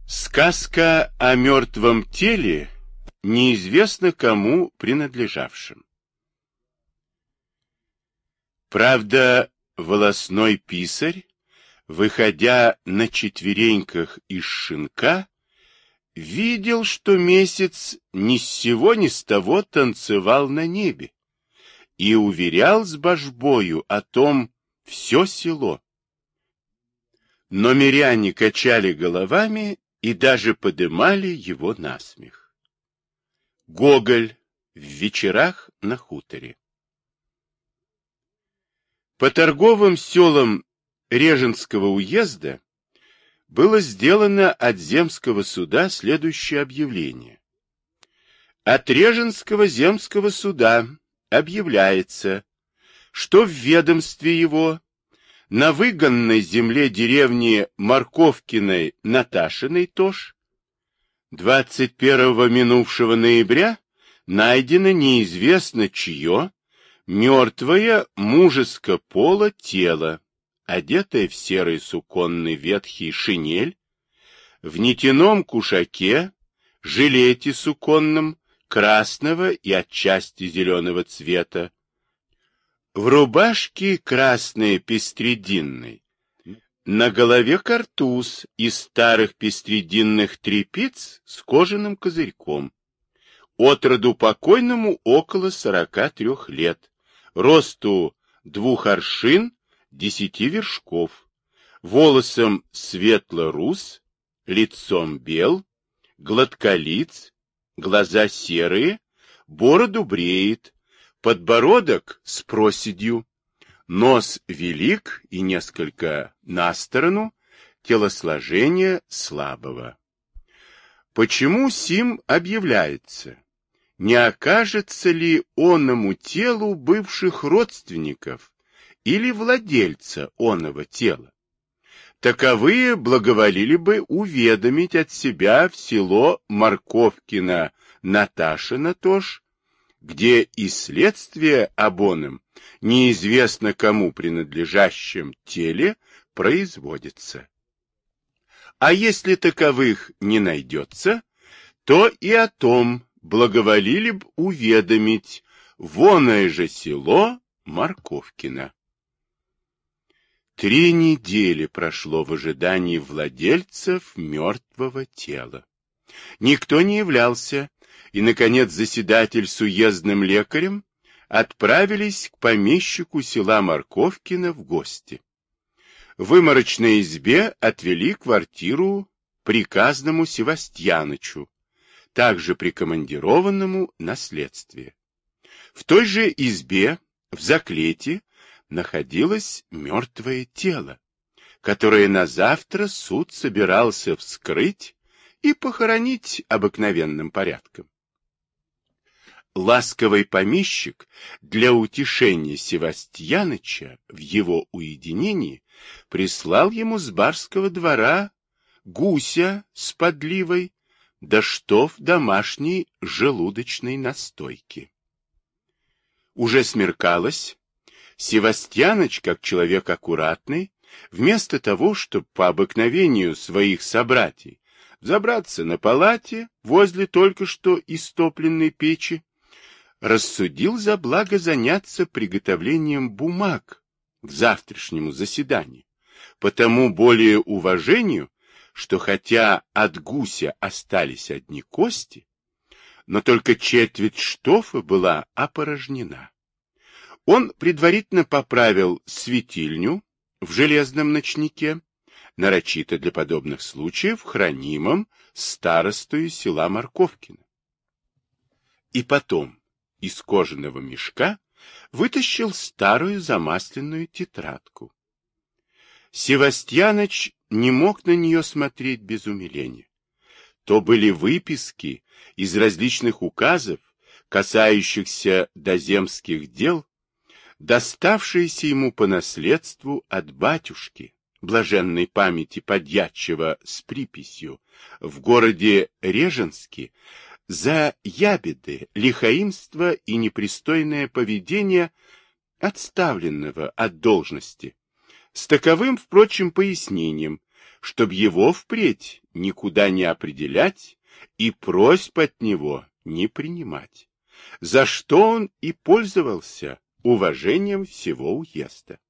Сказка о мертвом теле, неизвестно кому принадлежавшем. Правда, волосной писарь, выходя на четвереньках из шинка, видел, что месяц ни с сего ни с того танцевал на небе, и уверял с божбою о том все село. Но миряне качали головами и даже подымали его на смех. Гоголь в вечерах на хуторе. По торговым селам Реженского уезда было сделано от земского суда следующее объявление. От Реженского земского суда объявляется, что в ведомстве его на выгонной земле деревни Марковкиной Наташиной Тош 21 минувшего ноября найдено неизвестно чье мертвое мужеско пола тело, одетое в серый суконный ветхий шинель, в нитяном кушаке, жилете суконном, красного и отчасти зеленого цвета, в рубашке красной пестрединной, на голове картуз из старых пестрединных тряпиц с кожаным козырьком. Отроду покойному около 43 лет, росту 2 аршин 10 вершков, волосом светло-рус, лицом бел, гладколиц, глаза серые, бороду бреет, подбородок с проседью, нос велик и несколько на сторону, телосложение слабого. Почему сим объявляется? Не окажется ли оному телу бывших родственников или владельца оного тела? Таковые благоволили бы уведомить от себя в село Марковкино Наташино Тош, где и следствие об оном неизвестно кому принадлежащем теле производится. А если таковых не найдется, то и о том благоволили б уведомить воное же село Марковкино. 3 недели прошло в ожидании владельцев мертвого тела. Никто не являлся, и, наконец, заседатель с уездным лекарем отправились к помещику села Марковкино в гости. В выморочной избе отвели квартиру приказному Севастьянычу, также прикомандированному на следствие. В той же избе, в заклете, находилось мертвое тело, которое на завтра суд собирался вскрыть и похоронить обыкновенным порядком. Ласковый помещик для утешения Севастьяныча в его уединении прислал ему с барского двора гуся с подливой, да штоф домашней желудочной настойки. Уже смеркалось. Севастьяныч, как человек аккуратный, вместо того, чтобы по обыкновению своих собратьей взобраться на палате возле только что истопленной печи, рассудил за благо заняться приготовлением бумаг к завтрашнему заседанию, потому более уважению, что хотя от гуся остались одни кости, но только четверть штофа была опорожнена. Он предварительно поправил светильню в железном ночнике, нарочито для подобных случаев хранимом старостою села Марковкино. И потом из кожаного мешка вытащил старую замасленную тетрадку. Севастьяныч не мог на нее смотреть без умиления. То были выписки из различных указов, касающихся доземских дел, доставшиеся ему по наследству от батюшки, блаженной памяти подьячего с приписью, в городе Реженске, за ябеды, лихаимство и непристойное поведение отставленного от должности, с таковым, впрочем, пояснением, чтоб его впредь никуда не определять и просьб от него не принимать, за что он и пользовался уважением всего уезда.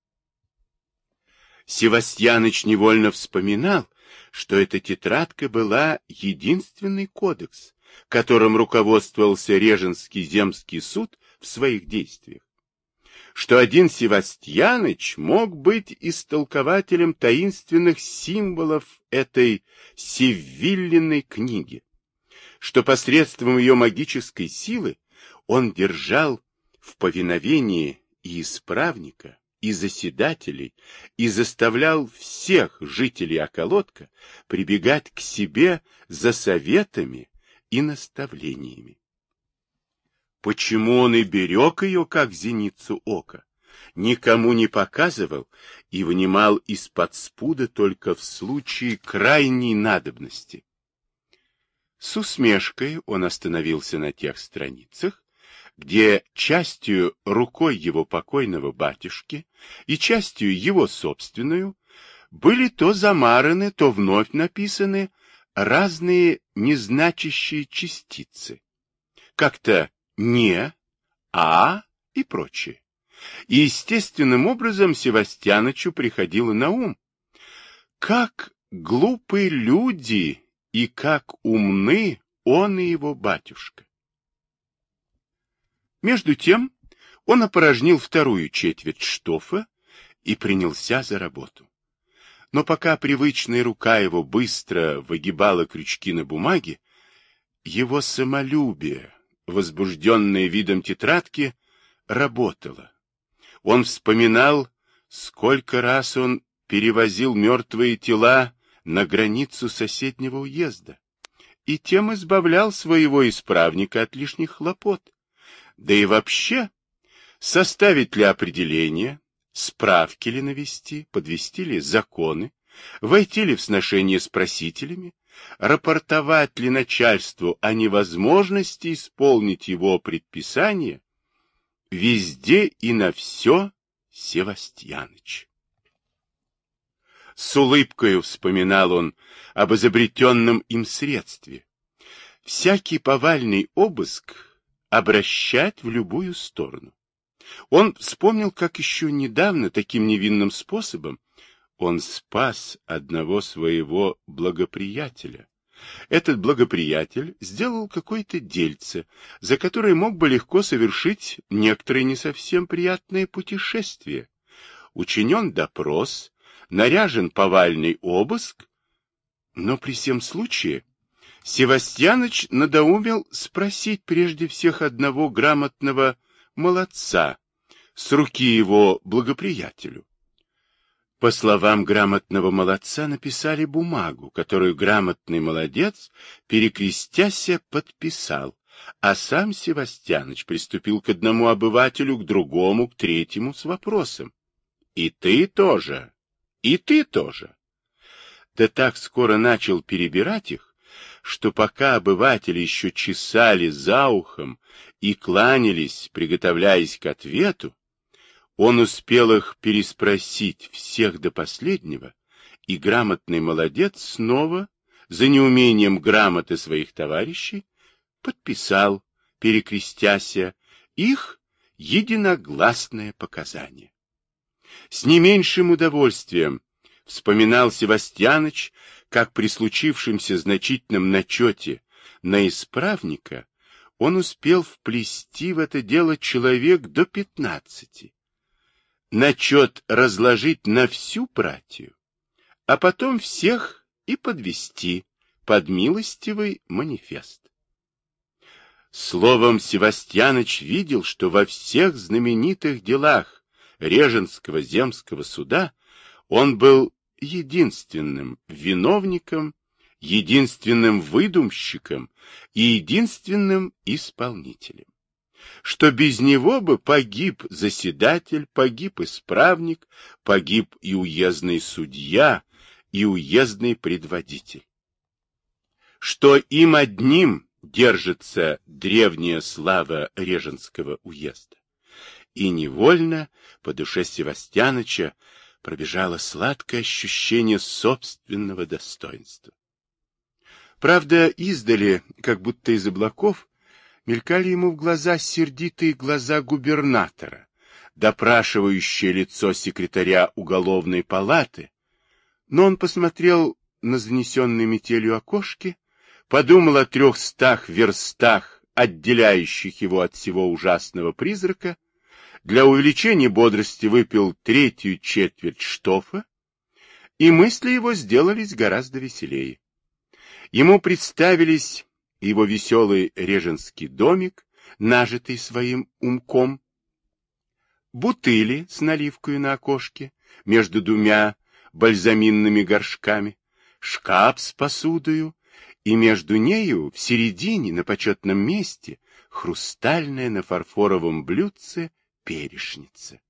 Севастьяныч невольно вспоминал, что эта тетрадка была единственный кодекс, которым руководствовался Реженский земский суд в своих действиях, что один Севастьяныч мог быть истолкователем таинственных символов этой севвиллиной книги, что посредством ее магической силы он держал в повиновении и исправника, и заседателей, и заставлял всех жителей околотка прибегать к себе за советами и наставлениями. Почему он и берег ее, как зеницу ока, никому не показывал и вынимал из-под спуда только в случае крайней надобности? С усмешкой он остановился на тех страницах, где частью рукой его покойного батюшки и частью его собственную были то замараны, то вновь написаны разные незначащие частицы, как-то «не», «а» и прочее. И естественным образом Севастьянычу приходило на ум, как глупые люди и как умны он и его батюшка. Между тем он опорожнил вторую четверть штофа и принялся за работу. Но пока привычная рука его быстро выгибала крючки на бумаге, его самолюбие, возбужденное видом тетрадки, работало. Он вспоминал, сколько раз он перевозил мертвые тела на границу соседнего уезда, и тем избавлял своего исправника от лишних хлопот. Да и вообще, составить ли определение, справки ли навести, подвести ли законы, войти ли в сношение с просителями, рапортовать ли начальству о невозможности исполнить его предписание, везде и на все Севастьяныч. С улыбкою вспоминал он об изобретенном им средстве. Всякий повальный обыск обращать в любую сторону. Он вспомнил, как еще недавно таким невинным способом он спас одного своего благоприятеля. Этот благоприятель сделал какое-то дельце, за которое мог бы легко совершить некоторые не совсем приятные путешествия. Учинен допрос, наряжен повальный обыск, но при всем случае Севастьяныч надоумел спросить прежде всех одного грамотного молодца с руки его благоприятелю. По словам грамотного молодца, написали бумагу, которую грамотный молодец, перекрестяся, подписал, а сам Севастьяныч приступил к одному обывателю, к другому, к третьему с вопросом. «И ты тоже? И ты тоже?» Да так скоро начал перебирать их, что пока обыватели еще чесали за ухом и кланялись, приготовляясь к ответу, он успел их переспросить всех до последнего, и грамотный молодец снова, за неумением грамоты своих товарищей, подписал, перекрестяся, их единогласное показание. С не меньшим удовольствием вспоминал Севастьяныч, как при случившемся значительном начете на исправника он успел вплести в это дело человек до 15. Начет разложить на всю братью, а потом всех и подвести под милостивый манифест. Словом, Севастьяныч видел, что во всех знаменитых делах Реженского земского суда он был единственным виновником, единственным выдумщиком и единственным исполнителем. Что без него бы погиб заседатель, погиб исправник, погиб и уездный судья, и уездный предводитель. Что им одним держится древняя слава Реженского уезда. И невольно по душе Севастьяныча пробежало сладкое ощущение собственного достоинства. Правда, издали, как будто из облаков, мелькали ему в глаза сердитые глаза губернатора, допрашивающее лицо секретаря уголовной палаты, но он посмотрел на занесенные метелью окошки, подумал о 300 верстах, отделяющих его от всего ужасного призрака, для увеличения бодрости выпил 1/3 штофа, и мысли его сделались гораздо веселее. Ему представились его веселый реженский домик, нажитый своим умком, бутыли с наливкой на окошке между двумя бальзаминными горшками, шкаф с посудою, и между нею в середине на почетном месте хрустальная на фарфоровом блюдце перешница.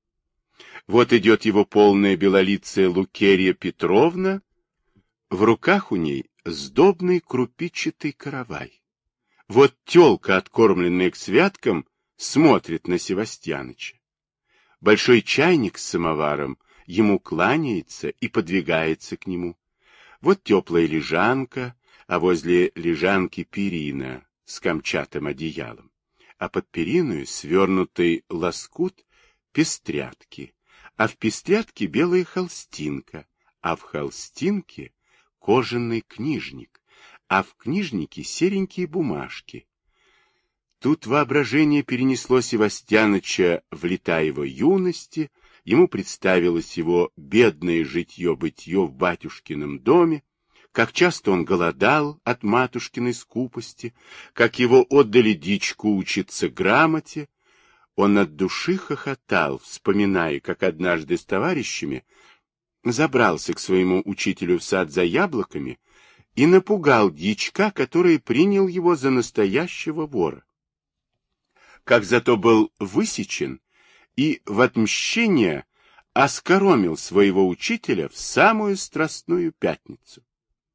Вот идет его полная белолицая Лукерья Петровна, в руках у ней сдобный крупичатый каравай. Вот тёлка, откормленная к святкам, смотрит на Севастьяныча. Большой чайник с самоваром ему кланяется и подвигается к нему. Вот теплая лежанка, а возле лежанки перина с камчатым одеялом, а под периную свернутый лоскут пестрятки, а в пестрятке белая холстинка, а в холстинке кожаный книжник, а в книжнике серенькие бумажки. Тут воображение перенесло Севастьяныча в лета его юности, ему представилось его бедное житье-бытье в батюшкином доме, как часто он голодал от матушкиной скупости, как его отдали дичку учиться грамоте. Он от души хохотал, вспоминая, как однажды с товарищами забрался к своему учителю в сад за яблоками и напугал дьячка, который принял его за настоящего вора. Как зато был высечен и в отмщение оскоромил своего учителя в самую страстную пятницу.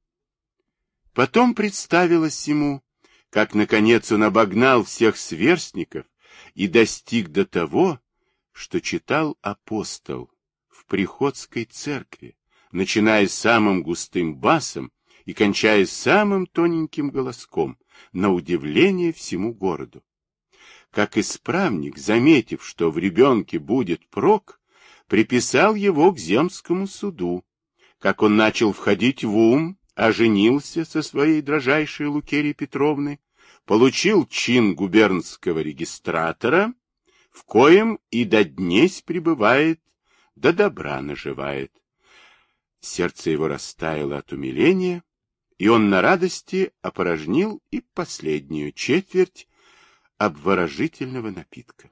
Потом представилось ему, как, наконец, он обогнал всех сверстников и достиг до того, что читал апостол в приходской церкви, начиная самым густым басом и кончая самым тоненьким голоском, на удивление всему городу. Как исправник, заметив, что в ребенке будет прок, приписал его к земскому суду. Как он начал входить в ум, оженился со своей дрожайшей Лукерьей Петровной, получил чин губернского регистратора, в коем и до днесь пребывает, до добра наживает. Сердце его растаяло от умиления, и он на радости опорожнил и последнюю четверть обворожительного напитка.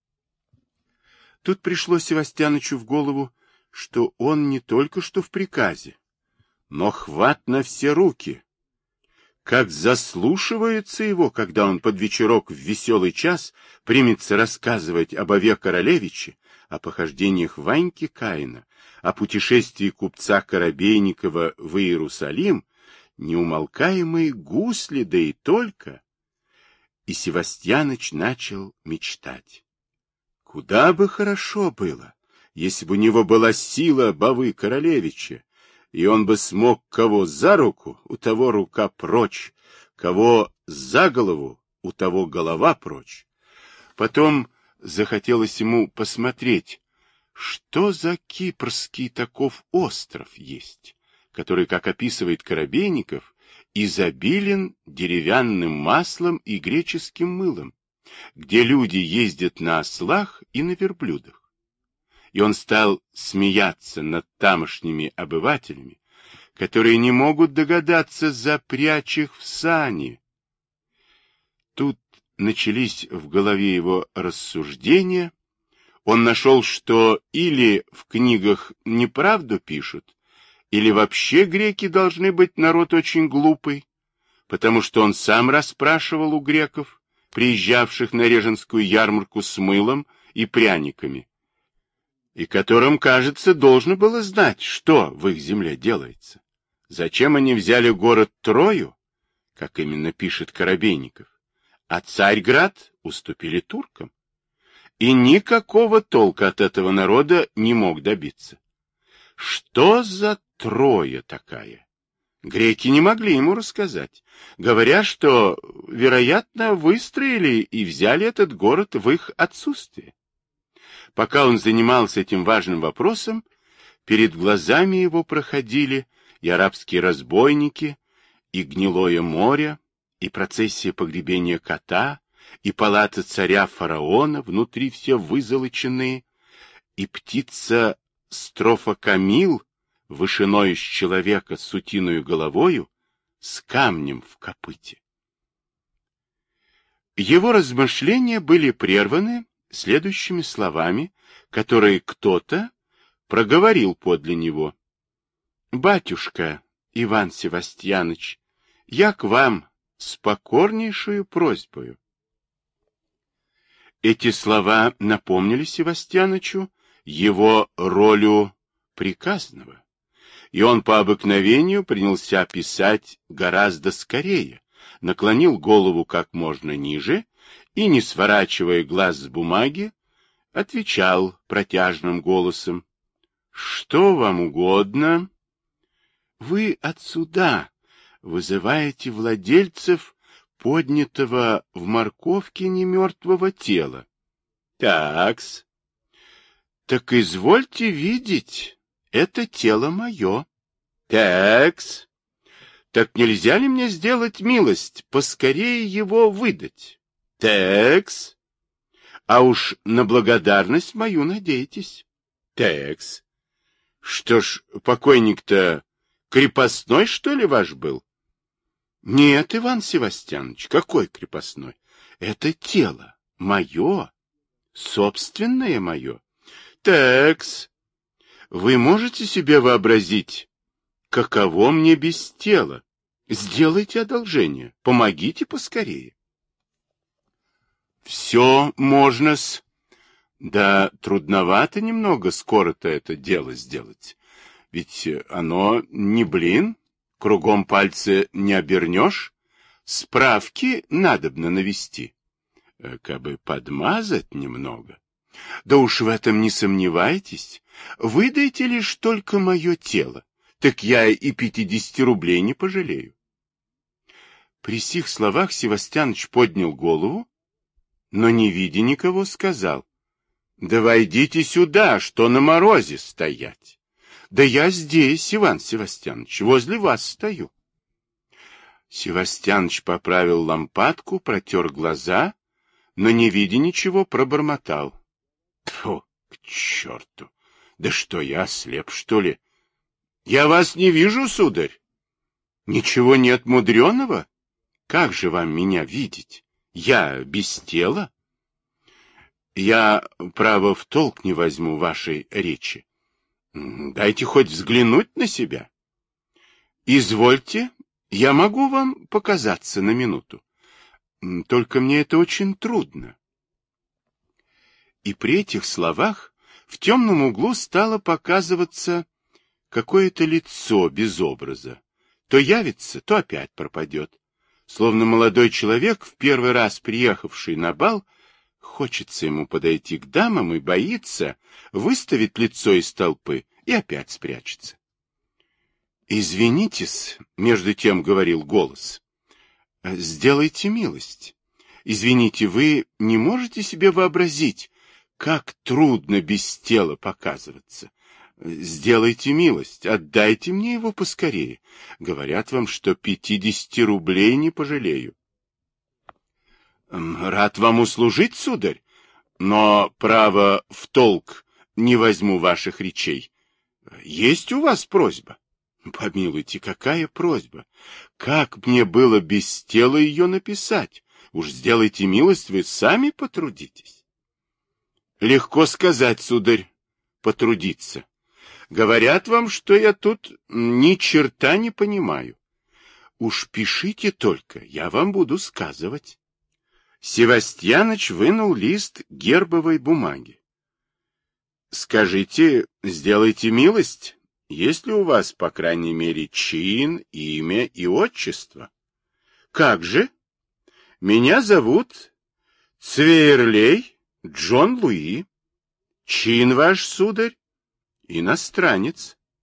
Тут пришло Севастьянычу в голову, что он не только что в приказе, но хват на все руки. Как заслушивается его, когда он под вечерок в веселый час примется рассказывать об Ове Королевиче, о похождениях Ваньки Каина, о путешествии купца Коробейникова в Иерусалим, неумолкаемые гусли, да и только. И Севастьяныч начал мечтать. Куда бы хорошо было, если бы у него была сила Бавы Королевича, и он бы смог кого за руку, у того рука прочь, кого за голову, у того голова прочь. Потом захотелось ему посмотреть, что за кипрский таков остров есть, который, как описывает Коробейников, изобилен деревянным маслом и греческим мылом, где люди ездят на ослах и на верблюдах. И он стал смеяться над тамошними обывателями, которые не могут догадаться запрячь их в сани. Тут начались в голове его рассуждения. Он нашел, что или в книгах неправду пишут, или вообще греки должны быть народ очень глупый, потому что он сам расспрашивал у греков, приезжавших на Реженскую ярмарку с мылом и пряниками, и которым, кажется, должно было знать, что в их земле делается. Зачем они взяли город Трою, как именно пишет Коробейников, а Царьград уступили туркам? И никакого толка от этого народа не мог добиться. Что за Троя такая? Греки не могли ему рассказать, говоря, что, вероятно, выстроили и взяли этот город в их отсутствие. Пока он занимался этим важным вопросом, перед глазами его проходили и арабские разбойники, и гнилое море, и процессия погребения кота, и палаты царя фараона, внутри все вызолоченные, и птица Строфокамил, вышиной из человека с утиную головою, с камнем в копыте. Его размышления были прерваны следующими словами, которые кто-то проговорил подле него. «Батюшка Иван Севастьяныч, я к вам с покорнейшую просьбою». Эти слова напомнили Севастьянычу его ролью приказного, и он по обыкновению принялся писать гораздо скорее, наклонил голову как можно ниже и, не сворачивая глаз с бумаги, отвечал протяжным голосом. «Что вам угодно?» «Вы отсюда вызываете владельцев поднятого в морковке немертвого тела». «Так-с». «Так извольте видеть, это тело мое». «Так-с». «Так нельзя ли мне сделать милость, поскорее его выдать?» «Так-с». «А уж на благодарность мою надейтесь». «Так-с». «Что ж, покойник-то крепостной, что ли, ваш был?» «Нет, Иван Севастьянович, какой крепостной? Это тело мое, собственное мое». «Так-с». «Вы можете себе вообразить, каково мне без тела? Сделайте одолжение, помогите поскорее». «Все можно-с. Да трудновато немного скоро-то это дело сделать. Ведь оно не блин, кругом пальцы не обернешь. Справки надобно навести. Кабы подмазать немного. Да уж в этом не сомневайтесь. Выдайте лишь только мое тело, так я и 50 рублей не пожалею». При сих словах Севастьяныч поднял голову, но, не видя никого, сказал: «Да войдите сюда, что на морозе стоять». «Да я здесь, Иван Севастьяныч, возле вас стою». Севастьяныч поправил лампадку, протер глаза, но, не видя ничего, пробормотал: «Тьфу, к черту! Да что, я ослеп, что ли? Я вас не вижу, сударь». «Ничего нет мудреного? Как же вам меня видеть? Я без тела?» «Я, право, в толк не возьму вашей речи. Дайте хоть взглянуть на себя». «Извольте, я могу вам показаться на минуту. Только мне это очень трудно». И при этих словах в темном углу стало показываться какое-то лицо без образа. То явится, то опять пропадет. Словно молодой человек, в первый раз приехавший на бал, хочется ему подойти к дамам и боится, выставит лицо из толпы и опять спрячется. «Извинитесь», — между тем говорил голос, — «сделайте милость. Извините, вы не можете себе вообразить, как трудно без тела показываться. Сделайте милость, отдайте мне его поскорее. Говорят вам, что 50 рублей не пожалею». «Рад вам услужить, сударь, но, право, в толк не возьму ваших речей. Есть у вас просьба?» «Помилуйте, какая просьба? Как мне было без тела ее написать? Уж сделайте милость, вы сами потрудитесь». «Легко сказать, сударь, потрудиться. Говорят вам, что я тут ни черта не понимаю. Уж пишите только, я вам буду сказывать». Севастьяныч вынул лист гербовой бумаги. «Скажите, сделайте милость, есть ли у вас, по крайней мере, чин, имя и отчество?» «Как же? Меня зовут Цвейрлей Джон Луи. Чин ваш, сударь?» «Иностранец».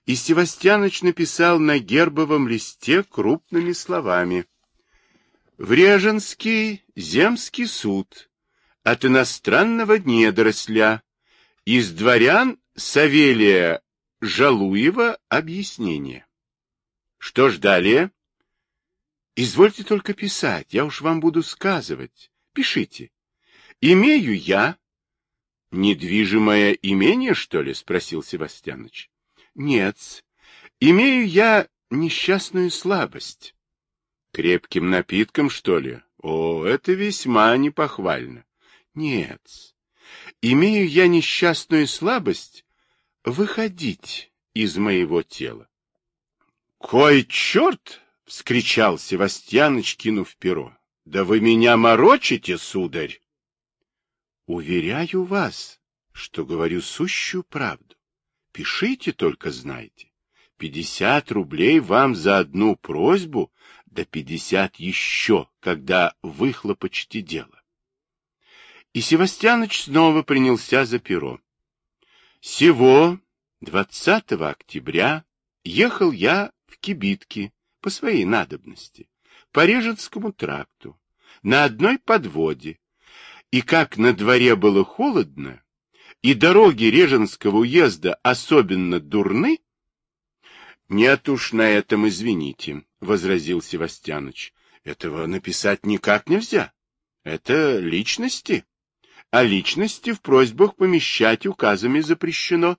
и Севастьяныч написал на гербовом листе крупными словами: «В Реженский земский суд от иностранного недоросля из дворян Савелия Жалуева объяснение». Что ж далее? Извольте только писать, я уж вам буду сказывать. Пишите. Имею я... Недвижимое имение, что ли? Спросил Севастьяныч. Нет, имею я несчастную слабость. Крепким напитком, что ли? О, это весьма непохвально. Нет, имею я несчастную слабость выходить из моего тела. Кой черт! — вскричал Севастьяныч, кинув перо. — Да вы меня морочите, сударь! — Уверяю вас, что говорю сущую правду. Пишите, только знайте. 50 рублей вам за одну просьбу, да 50 еще, когда выхлопочете дело. И Севастьяныч снова принялся за перо. Сего 20 октября ехал я в кибитке по своей надобности, по Реженскому тракту, на одной подводе, и как на дворе было холодно, и дороги Реженского уезда особенно дурны, — Нет уж, на этом извините, — возразил Севастьяныч, — этого написать никак нельзя. Это личности, а личности в просьбах помещать указами запрещено.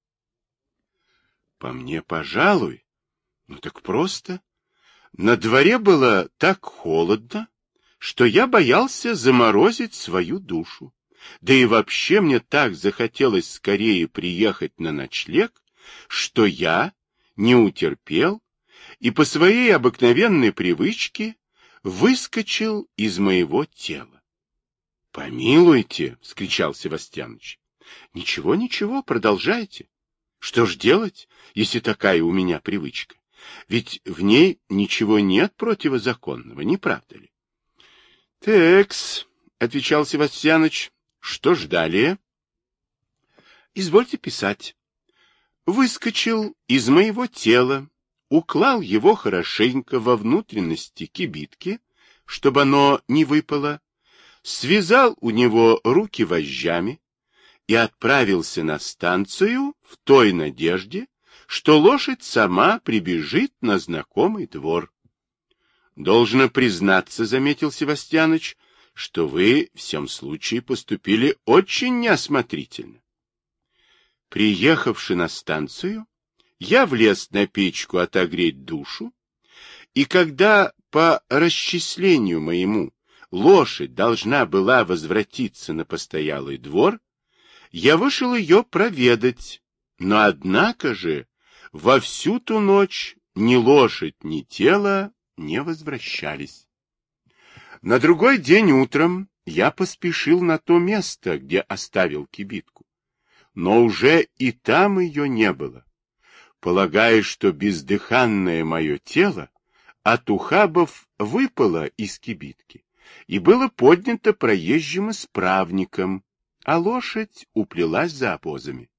— По мне, пожалуй. Ну так просто. На дворе было так холодно, что я боялся заморозить свою душу. Да и вообще мне так захотелось скорее приехать на ночлег, что я не утерпел и по своей обыкновенной привычке выскочил из моего тела. — Помилуйте! — вскричал Севастьяныч. — Ничего, ничего, продолжайте. Что ж делать, если такая у меня привычка? Ведь в ней ничего нет противозаконного, не правда ли? — Текс, — отвечал Севастьяныч, — что ж далее? — Извольте писать. Выскочил из моего тела, уклал его хорошенько во внутренности кибитки, чтобы оно не выпало, связал у него руки вожжами и отправился на станцию в той надежде, что лошадь сама прибежит на знакомый двор. — Должно признаться, — заметил Севастьяныч, — что вы в всем случае поступили очень неосмотрительно. Приехавши на станцию, я влез на печку отогреть душу, и когда по расчислению моему лошадь должна была возвратиться на постоялый двор, я вышел ее проведать, но однако же во всю ту ночь ни лошадь, ни тело не возвращались. На другой день утром я поспешил на то место, где оставил кибитку, но уже и там ее не было, полагая, что бездыханное мое тело от ухабов выпало из кибитки и было поднято проезжим исправником, а лошадь уплелась за обозами.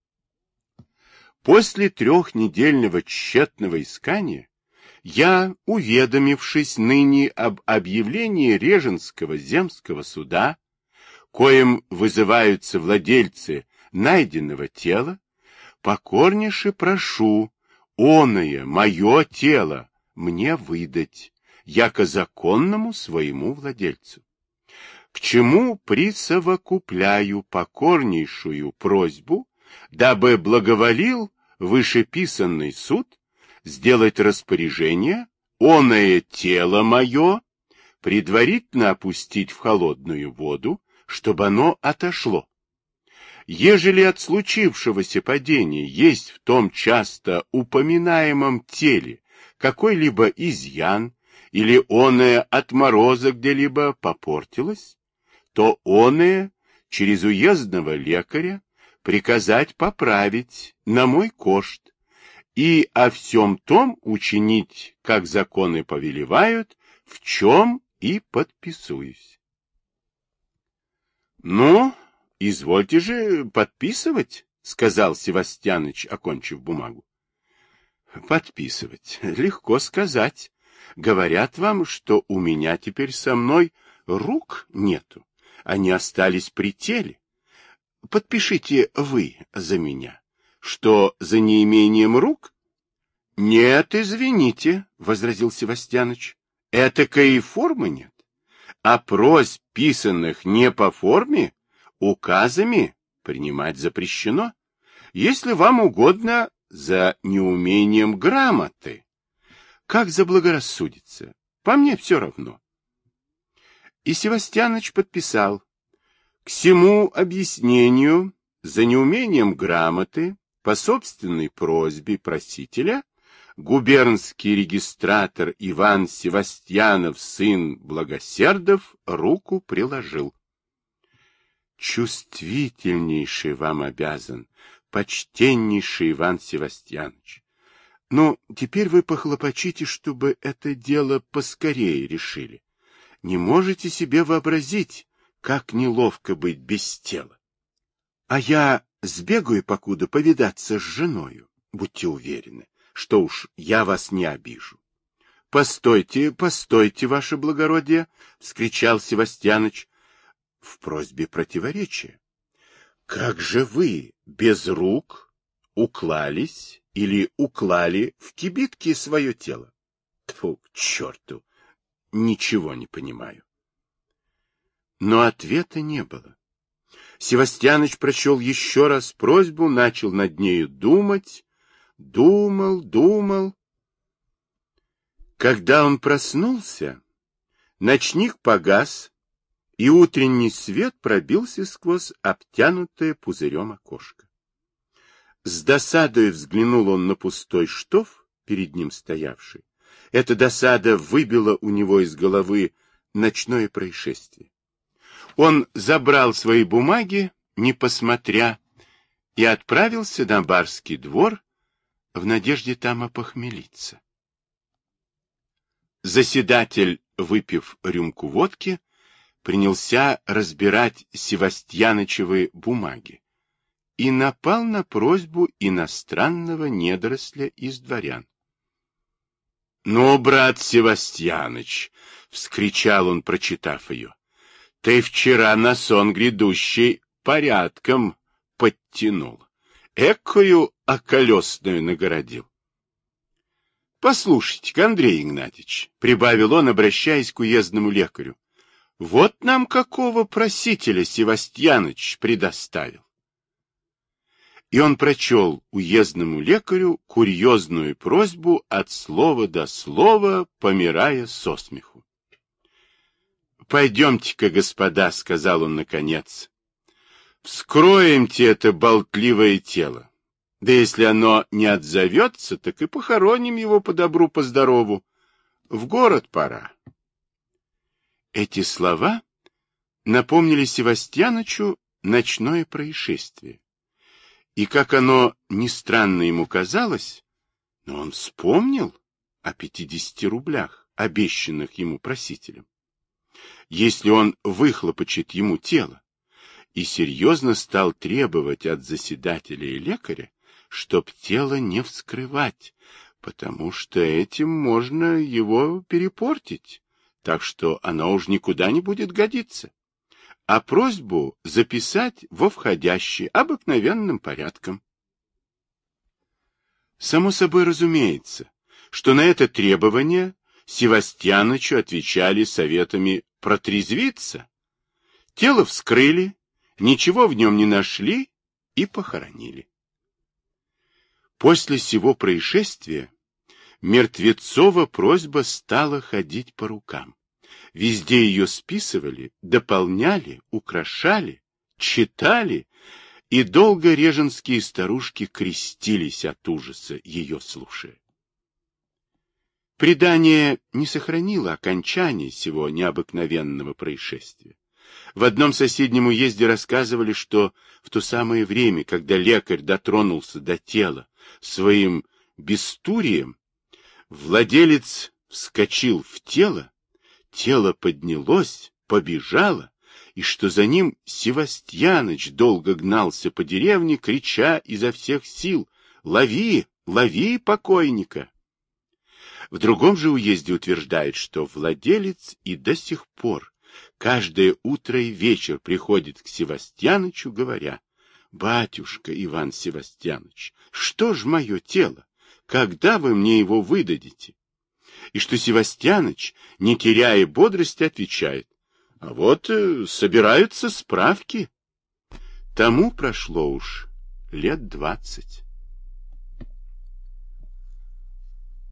После 3-недельного тщетного искания я, уведомившись ныне об объявлении Реженского земского суда, коим вызываются владельцы найденного тела, покорнейше прошу оное мое тело мне выдать, яко законному своему владельцу. К чему присовокупляю покорнейшую просьбу, дабы благоволил вышеписанный суд сделать распоряжение, оное тело мое предварительно опустить в холодную воду, чтобы оно отошло. Ежели от случившегося падения есть в том часто упоминаемом теле какой-либо изъян, или оное от мороза где-либо попортилось, то оное через уездного лекаря приказать поправить на мой кошт и о всем том учинить, как законы повелевают, в чем и подписуюсь. — Ну, извольте же подписывать, — сказал Севастьяныч, окончив бумагу. Подписывать. Легко сказать. Говорят вам, что у меня теперь со мной рук нету. Они остались при теле. Подпишите вы за меня. Что, за неимением рук? — Нет, извините, — возразил Севастьяныч. — Этакой и формы нет. А просьб, писанных не по форме, указами принимать запрещено. Если вам угодно, за неумением грамоты. Как заблагорассудится. По мне все равно. И Севастьяныч подписал. К сему объяснению, за неумением грамоты, по собственной просьбе просителя, губернский регистратор Иван Севастьянов, сын Благосердов, руку приложил. Чувствительнейший вам обязан, почтеннейший Иван Севастьянович. Но теперь вы похлопочите, чтобы это дело поскорее решили. Не можете себе вообразить, как неловко быть без тела. А я сбегаю покуда повидаться с женою, будьте уверены, что уж я вас не обижу. — Постойте, постойте, ваше благородие, — вскричал Севастьяныч в просьбе противоречия. — Как же вы без рук уклались или уклали в кибитки свое тело? Тьфу, к черту! Ничего не понимаю. Но ответа не было. Севастьяныч прочел еще раз просьбу, начал над нею думать, думал. Когда он проснулся, ночник погас, и утренний свет пробился сквозь обтянутое пузырем окошко. С досадой взглянул он на пустой штоф, перед ним стоявший. Эта досада выбила у него из головы ночное происшествие. Он забрал свои бумаги, не посмотря, и отправился на барский двор в надежде там опохмелиться. Заседатель, выпив рюмку водки, принялся разбирать Севастьянычевы бумаги и напал на просьбу иностранного недоросля из дворян. — Ну, брат Севастьяныч, — вскричал он, прочитав ее, — ты вчера на сон грядущий порядком подтянул, экую околесную нагородил. — Послушайте-ка, Андрей Игнатьевич, — прибавил он, обращаясь к уездному лекарю, — вот нам какого просителя Севастьяныч предоставил. И он прочел уездному лекарю курьезную просьбу от слова до слова, помирая со смеху. — Пойдемте-ка, господа, — сказал он наконец, — вскроемте это болтливое тело. Да если оно не отзовется, так и похороним его по добру, по здорову. В город пора. Эти слова напомнили Севастьянычу ночное происшествие. И как оно ни странно ему казалось, но он вспомнил о 50 рублях, обещанных ему просителем. Если он выхлопочет ему тело, и серьезно стал требовать от заседателя и лекаря, чтоб тело не вскрывать, потому что этим можно его перепортить, так что оно уж никуда не будет годиться, а просьбу записать во входящий обыкновенным порядком. Само собой разумеется, что на это требование Севастьянычу отвечали советами протрезвиться. Тело вскрыли, ничего в нем не нашли и похоронили. После сего происшествия Мертвецова просьба стала ходить по рукам. Везде ее списывали, дополняли, украшали, читали, и долго реженские старушки крестились от ужаса, ее слушая. Предание не сохранило окончания сего необыкновенного происшествия. В одном соседнем уезде рассказывали, что в то самое время, когда лекарь дотронулся до тела своим бестурием, владелец вскочил в тело, тело поднялось, побежало, и что за ним Севастьяныч долго гнался по деревне, крича изо всех сил: «Лови! лови покойника. В другом же уезде утверждает, что владелец и до сих пор каждое утро и вечер приходит к Севастьянычу, говоря: «Батюшка Иван Севастьяныч, что ж мое тело? Когда вы мне его выдадите?» И что Севастьяныч, не теряя бодрости, отвечает: «А вот собираются справки». Тому прошло уж лет 20.